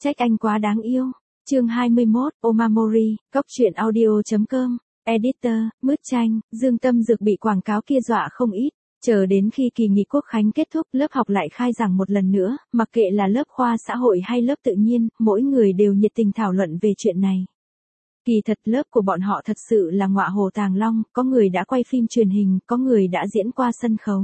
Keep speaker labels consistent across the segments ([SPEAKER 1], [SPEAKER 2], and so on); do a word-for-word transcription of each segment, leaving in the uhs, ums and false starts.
[SPEAKER 1] Trách anh quá đáng yêu. Chương hai mươi mốt, Omamori, cốc truyện audio chấm com. Editor, Mứt Chanh, Dương Tâm Dược bị quảng cáo kia dọa không ít. Chờ đến khi kỳ nghỉ quốc khánh kết thúc, lớp học lại khai giảng một lần nữa, mặc kệ là lớp khoa xã hội hay lớp tự nhiên, mỗi người đều nhiệt tình thảo luận về chuyện này. Kỳ thật lớp của bọn họ thật sự là ngọa hồ tàng long, có người đã quay phim truyền hình, có người đã diễn qua sân khấu.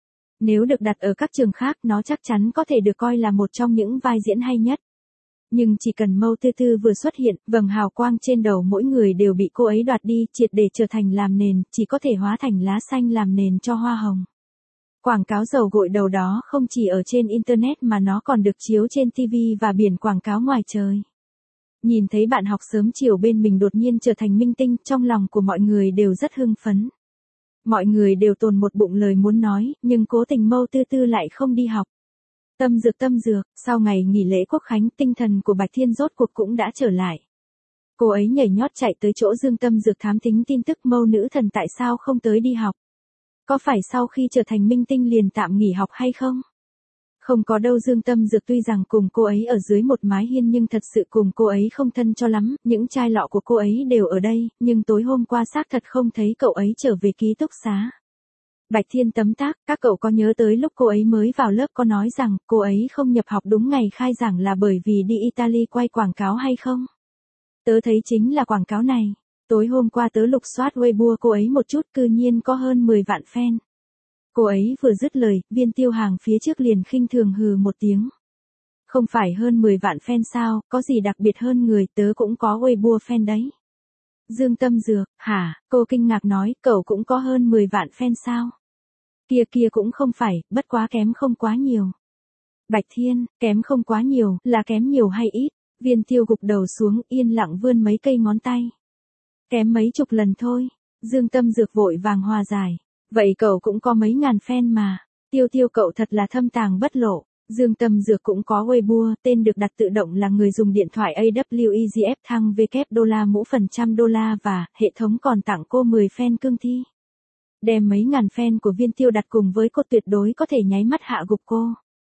[SPEAKER 1] Nếu được đặt ở các trường khác, nó chắc chắn có thể được coi là một trong những vai diễn hay nhất. Nhưng chỉ cần Mâu Tư Tư vừa xuất hiện, vầng hào quang trên đầu mỗi người đều bị cô ấy đoạt đi, triệt để trở thành làm nền, chỉ có thể hóa thành lá xanh làm nền cho hoa hồng. Quảng cáo dầu gội đầu đó không chỉ ở trên Internet mà nó còn được chiếu trên ti vi và biển quảng cáo ngoài trời. Nhìn thấy bạn học sớm chiều bên mình đột nhiên trở thành minh tinh, trong lòng của mọi người đều rất hưng phấn. Mọi người đều tồn một bụng lời muốn nói, nhưng cố tình Mâu Tư Tư lại không đi học. Tâm dược tâm dược, sau ngày nghỉ lễ quốc khánh, tinh thần của Bạch Thiên rốt cuộc cũng đã trở lại. Cô ấy nhảy nhót chạy tới chỗ Dương Tâm Dược thám thính tin tức Mâu nữ thần tại sao không tới đi học. Có phải sau khi trở thành minh tinh liền tạm nghỉ học hay không? Không có đâu, Dương Tâm Dược tuy rằng cùng cô ấy ở dưới một mái hiên nhưng thật sự cùng cô ấy không thân cho lắm, những chai lọ của cô ấy đều ở đây, nhưng tối hôm qua xác thật không thấy cậu ấy trở về ký túc xá. Bạch Thiên tấm tắc, các cậu có nhớ tới lúc cô ấy mới vào lớp có nói rằng cô ấy không nhập học đúng ngày khai giảng là bởi vì đi Italy quay quảng cáo hay không? Tớ thấy chính là quảng cáo này. Tối hôm qua tớ lục soát Weibo cô ấy một chút, cư nhiên có hơn mười vạn fan. Cô ấy vừa dứt lời, Viên Tiêu Hàng phía trước liền khinh thường hừ một tiếng. Không phải hơn mười vạn fan sao, có gì đặc biệt hơn người, tớ cũng có Weibo fan đấy. Dương Tâm Dược, hả, cô kinh ngạc nói, cậu cũng có hơn mười vạn fan sao? Kia kia cũng không phải, bất quá kém không quá nhiều. Bạch Thiên, kém không quá nhiều, là kém nhiều hay ít? Viên Tiêu gục đầu xuống, yên lặng vươn mấy cây ngón tay. Kém mấy chục lần thôi. Dương Tâm Dược vội vàng hòa giải. Vậy cậu cũng có mấy ngàn fan mà. Tiêu Tiêu cậu thật là thâm tàng bất lộ. Dương Tâm Dược cũng có Weibo, tên được đặt tự động là người dùng điện thoại a vê e giê ép thăng W đô la mũ phần trăm đô la và hệ thống còn tặng cô mười fan cương thi. Đem mấy ngàn fan của Viên Tiêu đặt cùng với cô tuyệt đối có thể nháy mắt hạ gục cô.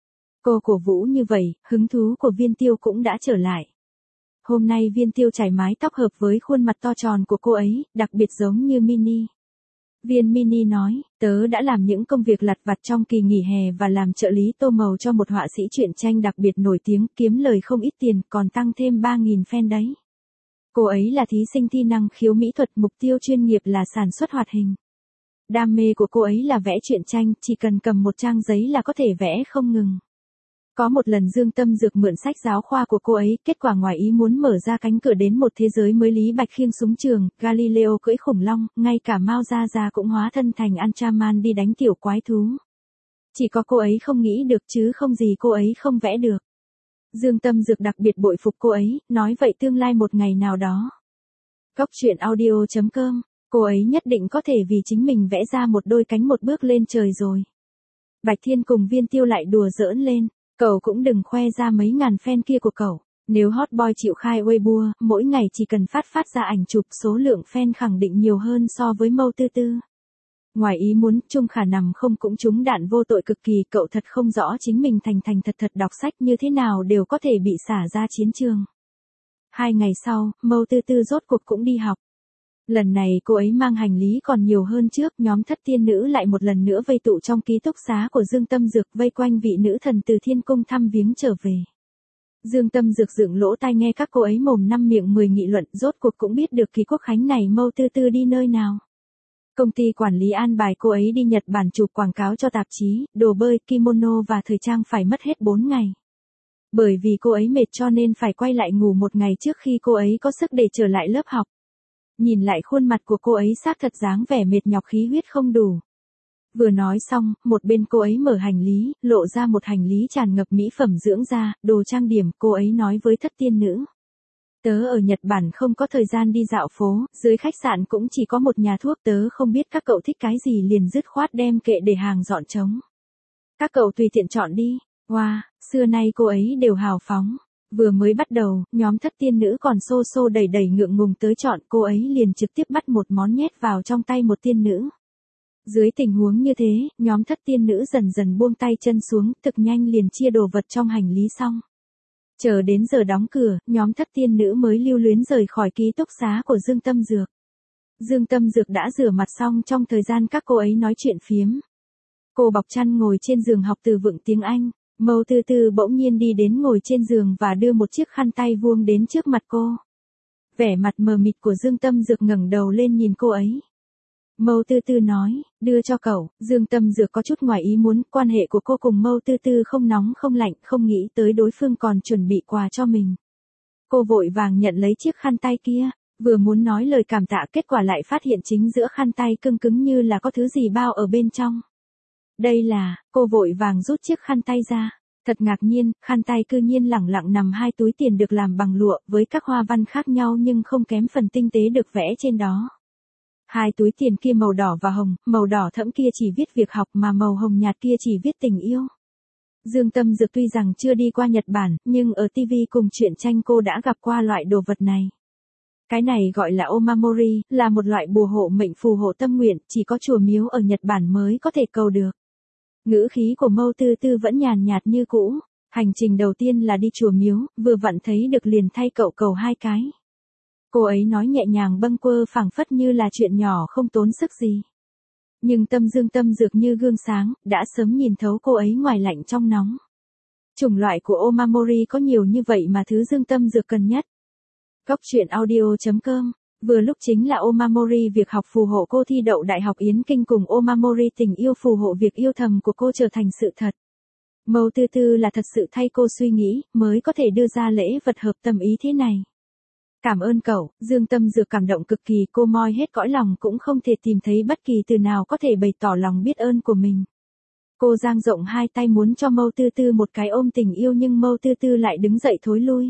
[SPEAKER 1] Cô cổ vũ như vậy, hứng thú của Viên Tiêu cũng đã trở lại. Hôm nay Viên Tiêu chải mái tóc hợp với khuôn mặt to tròn của cô ấy, đặc biệt giống như Mini. Viên Mini nói, tớ đã làm những công việc lặt vặt trong kỳ nghỉ hè và làm trợ lý tô màu cho một họa sĩ truyện tranh đặc biệt nổi tiếng, kiếm lời không ít tiền, còn tăng thêm ba nghìn fan đấy. Cô ấy là thí sinh thi năng khiếu mỹ thuật, mục tiêu chuyên nghiệp là sản xuất hoạt hình. Đam mê của cô ấy là vẽ truyện tranh, chỉ cần cầm một trang giấy là có thể vẽ không ngừng. Có một lần Dương Tâm Dược mượn sách giáo khoa của cô ấy, kết quả ngoài ý muốn mở ra cánh cửa đến một thế giới mới. Lý Bạch khiêng súng trường, Galileo cưỡi khủng long, ngay cả Mao Gia Gia cũng hóa thân thành Ultraman đi đánh tiểu quái thú. Chỉ có cô ấy không nghĩ được chứ không gì cô ấy không vẽ được. Dương Tâm Dược đặc biệt bội phục cô ấy, nói vậy tương lai một ngày nào đó. Cốc truyện audio chấm com, cô ấy nhất định có thể vì chính mình vẽ ra một đôi cánh một bước lên trời rồi. Bạch Thiên cùng Viên Tiêu lại đùa giỡn lên. Cậu cũng đừng khoe ra mấy ngàn fan kia của cậu. Nếu hot boy chịu khai Weibo, mỗi ngày chỉ cần phát phát ra ảnh chụp, số lượng fan khẳng định nhiều hơn so với Mâu Tư Tư. Ngoài ý muốn, Trung Khả nằm không cũng trúng đạn vô tội cực kỳ, cậu thật không rõ chính mình thành thành thật thật đọc sách như thế nào đều có thể bị xả ra chiến trường. Hai ngày sau, Mâu Tư Tư rốt cuộc cũng đi học. Lần này cô ấy mang hành lý còn nhiều hơn trước, nhóm thất tiên nữ lại một lần nữa vây tụ trong ký túc xá của Dương Tâm Dược, vây quanh vị nữ thần từ thiên cung thăm viếng trở về. Dương Tâm Dược dựng lỗ tai nghe các cô ấy mồm năm miệng mười nghị luận, rốt cuộc cũng biết được kỳ quốc khánh này Mâu Tư Tư đi nơi nào. Công ty quản lý an bài cô ấy đi Nhật Bản chụp quảng cáo cho tạp chí, đồ bơi, kimono và thời trang, phải mất hết bốn ngày. Bởi vì cô ấy mệt cho nên phải quay lại ngủ một ngày trước khi cô ấy có sức để trở lại lớp học. Nhìn lại khuôn mặt của cô ấy xác thật dáng vẻ mệt nhọc, khí huyết không đủ. Vừa nói xong, một bên cô ấy mở hành lý, lộ ra một hành lý tràn ngập mỹ phẩm dưỡng da, đồ trang điểm, cô ấy nói với thất tiên nữ. Tớ ở Nhật Bản không có thời gian đi dạo phố, dưới khách sạn cũng chỉ có một nhà thuốc, tớ không biết các cậu thích cái gì liền dứt khoát đem kệ để hàng dọn trống. Các cậu tùy tiện chọn đi. Wow, xưa nay cô ấy đều hào phóng. Vừa mới bắt đầu, nhóm thất tiên nữ còn xô xô đẩy đẩy ngượng ngùng tới chọn, cô ấy liền trực tiếp bắt một món nhét vào trong tay một tiên nữ. Dưới tình huống như thế, nhóm thất tiên nữ dần dần buông tay chân xuống, thực nhanh liền chia đồ vật trong hành lý xong. Chờ đến giờ đóng cửa, nhóm thất tiên nữ mới lưu luyến rời khỏi ký túc xá của Dương Tâm Dược. Dương Tâm Dược đã rửa mặt xong trong thời gian các cô ấy nói chuyện phiếm. Cô bọc chăn ngồi trên giường học từ vựng tiếng Anh. Mâu Tư Tư bỗng nhiên đi đến ngồi trên giường và đưa một chiếc khăn tay vuông đến trước mặt cô. Vẻ mặt mờ mịt của Dương Tâm Dược ngẩng đầu lên nhìn cô ấy. Mâu Tư Tư nói, đưa cho cậu. Dương Tâm Dược có chút ngoài ý muốn, quan hệ của cô cùng Mâu Tư Tư không nóng không lạnh, không nghĩ tới đối phương còn chuẩn bị quà cho mình. Cô vội vàng nhận lấy chiếc khăn tay kia, vừa muốn nói lời cảm tạ kết quả lại phát hiện chính giữa khăn tay cứng cứng như là có thứ gì bao ở bên trong. Đây là, cô vội vàng rút chiếc khăn tay ra. Thật ngạc nhiên, khăn tay cư nhiên lẳng lặng nằm hai túi tiền được làm bằng lụa với các hoa văn khác nhau nhưng không kém phần tinh tế được vẽ trên đó. Hai túi tiền kia màu đỏ và hồng, màu đỏ thẫm kia chỉ viết việc học mà màu hồng nhạt kia chỉ viết tình yêu. Dương Tâm Dược tuy rằng chưa đi qua Nhật Bản, nhưng ở ti vi cùng truyện tranh cô đã gặp qua loại đồ vật này. Cái này gọi là Omamori, là một loại bùa hộ mệnh phù hộ tâm nguyện, chỉ có chùa miếu ở Nhật Bản mới có thể cầu được. Ngữ khí của Mâu Tư Tư vẫn nhàn nhạt như cũ, hành trình đầu tiên là đi chùa miếu, vừa vặn thấy được liền thay cậu cầu hai cái. Cô ấy nói nhẹ nhàng bâng quơ phảng phất như là chuyện nhỏ không tốn sức gì. Nhưng tâm Dương Tâm Dược như gương sáng, đã sớm nhìn thấu cô ấy ngoài lạnh trong nóng. Chủng loại của Omamori có nhiều như vậy mà thứ Dương Tâm Dược cần nhất. Góc truyện audio chấm com. Vừa lúc chính là Omamori việc học phù hộ cô thi đậu Đại học Yến Kinh cùng Omamori tình yêu phù hộ việc yêu thầm của cô trở thành sự thật. Mâu Tư Tư là thật sự thay cô suy nghĩ, mới có thể đưa ra lễ vật hợp tâm ý thế này. Cảm ơn cậu, Dương Tâm Dược cảm động cực kỳ, cô moi hết cõi lòng cũng không thể tìm thấy bất kỳ từ nào có thể bày tỏ lòng biết ơn của mình. Cô dang rộng hai tay muốn cho Mâu Tư Tư một cái ôm tình yêu nhưng Mâu Tư Tư lại đứng dậy thối lui.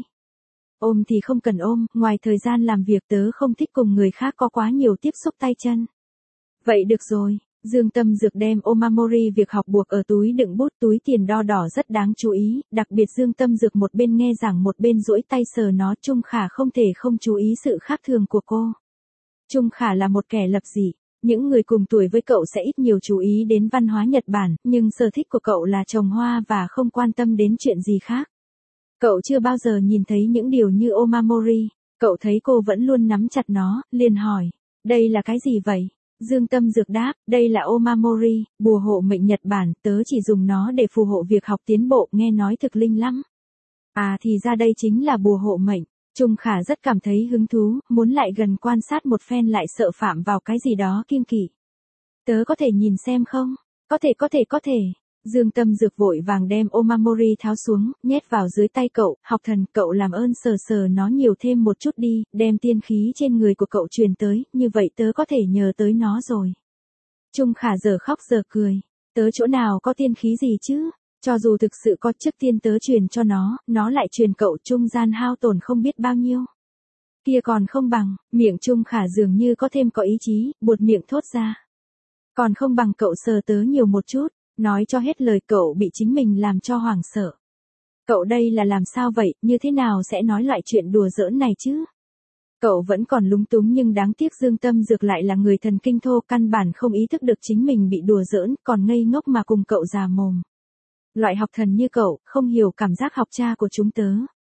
[SPEAKER 1] Ôm thì không cần ôm, ngoài thời gian làm việc tớ không thích cùng người khác có quá nhiều tiếp xúc tay chân. Vậy được rồi, Dương Tâm Dược đem Omamori việc học buộc ở túi đựng bút, túi tiền đo đỏ rất đáng chú ý, đặc biệt Dương Tâm Dược một bên nghe giảng một bên duỗi tay sờ nó. Trung Khả không thể không chú ý sự khác thường của cô. Trung Khả là một kẻ lập dị, những người cùng tuổi với cậu sẽ ít nhiều chú ý đến văn hóa Nhật Bản, nhưng sở thích của cậu là trồng hoa và không quan tâm đến chuyện gì khác. Cậu chưa bao giờ nhìn thấy những điều như Omamori, cậu thấy cô vẫn luôn nắm chặt nó, liền hỏi, đây là cái gì vậy? Dương Tâm Dược đáp, đây là Omamori, bùa hộ mệnh Nhật Bản, tớ chỉ dùng nó để phù hộ việc học tiến bộ, nghe nói thực linh lắm. À thì ra đây chính là bùa hộ mệnh. Trung Khả rất cảm thấy hứng thú, muốn lại gần quan sát một phen lại sợ phạm vào cái gì đó kiêng kỵ. Tớ có thể nhìn xem không? Có thể có thể có thể. Dương Tâm Dược vội vàng đem Omamori tháo xuống, nhét vào dưới tay cậu, học thần, cậu làm ơn sờ sờ nó nhiều thêm một chút đi, đem tiên khí trên người của cậu truyền tới, như vậy tớ có thể nhờ tới nó rồi. Trung Khả giờ khóc giờ cười, tớ chỗ nào có tiên khí gì chứ, cho dù thực sự có trước tiên tớ truyền cho nó, nó lại truyền cậu trung gian hao tổn không biết bao nhiêu. Kia còn không bằng, miệng Trung Khả dường như có thêm có ý chí, buột miệng thốt ra. Còn không bằng cậu sờ tớ nhiều một chút. Nói cho hết lời cậu bị chính mình làm cho hoảng sợ. Cậu đây là làm sao vậy, như thế nào sẽ nói loại chuyện đùa giỡn này chứ? Cậu vẫn còn lúng túng nhưng đáng tiếc Dương Tâm Dược lại là người thần kinh thô, căn bản không ý thức được chính mình bị đùa giỡn, còn ngây ngốc mà cùng cậu già mồm. Loại học thần như cậu, không hiểu cảm giác học cha của chúng tớ.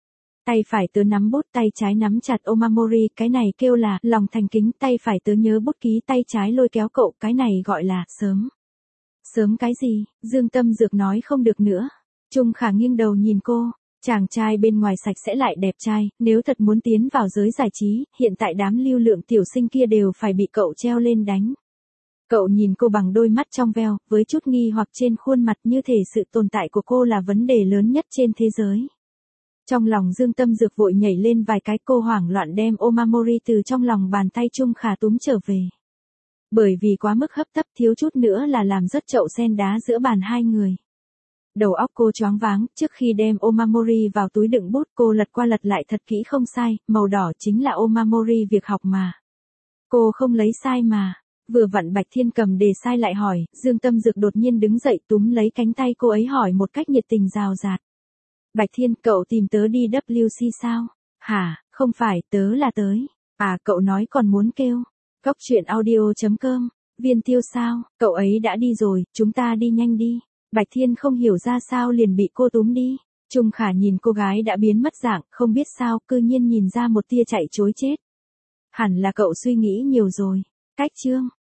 [SPEAKER 1] Tay phải tớ nắm bút, tay trái nắm chặt Omamori, cái này kêu là lòng thành kính, tay phải tớ nhớ bút ký, tay trái lôi kéo cậu, cái này gọi là sớm. Sớm cái gì, Dương Tâm Dược nói không được nữa. Trung Khả nghiêng đầu nhìn cô, chàng trai bên ngoài sạch sẽ lại đẹp trai, nếu thật muốn tiến vào giới giải trí, hiện tại đám lưu lượng tiểu sinh kia đều phải bị cậu treo lên đánh. Cậu nhìn cô bằng đôi mắt trong veo, với chút nghi hoặc trên khuôn mặt như thể sự tồn tại của cô là vấn đề lớn nhất trên thế giới. Trong lòng Dương Tâm Dược vội nhảy lên vài cái, cô hoảng loạn đem Omamori từ trong lòng bàn tay Trung Khả túm trở về. Bởi vì quá mức hấp tấp thiếu chút nữa là làm rớt chậu sen đá giữa bàn hai người. Đầu óc cô choáng váng, trước khi đem Omamori vào túi đựng bút cô lật qua lật lại thật kỹ không sai, màu đỏ chính là Omamori việc học mà. Cô không lấy sai mà. Vừa vặn Bạch Thiên cầm đề sai lại hỏi, Dương Tâm Dược đột nhiên đứng dậy túm lấy cánh tay cô ấy hỏi một cách nhiệt tình rào rạt. Bạch Thiên, cậu tìm tớ đi W C sao? Hả, không phải, tớ là tới. À, cậu nói còn muốn kêu. Góc truyện audio chấm com, Viên Tiêu sao, cậu ấy đã đi rồi, chúng ta đi nhanh đi. Bạch Thiên không hiểu ra sao liền bị cô túm đi. Trung Khả nhìn cô gái đã biến mất dạng, không biết sao, cư nhiên nhìn ra một tia chạy chối chết. Hẳn là cậu suy nghĩ nhiều rồi. Cách chương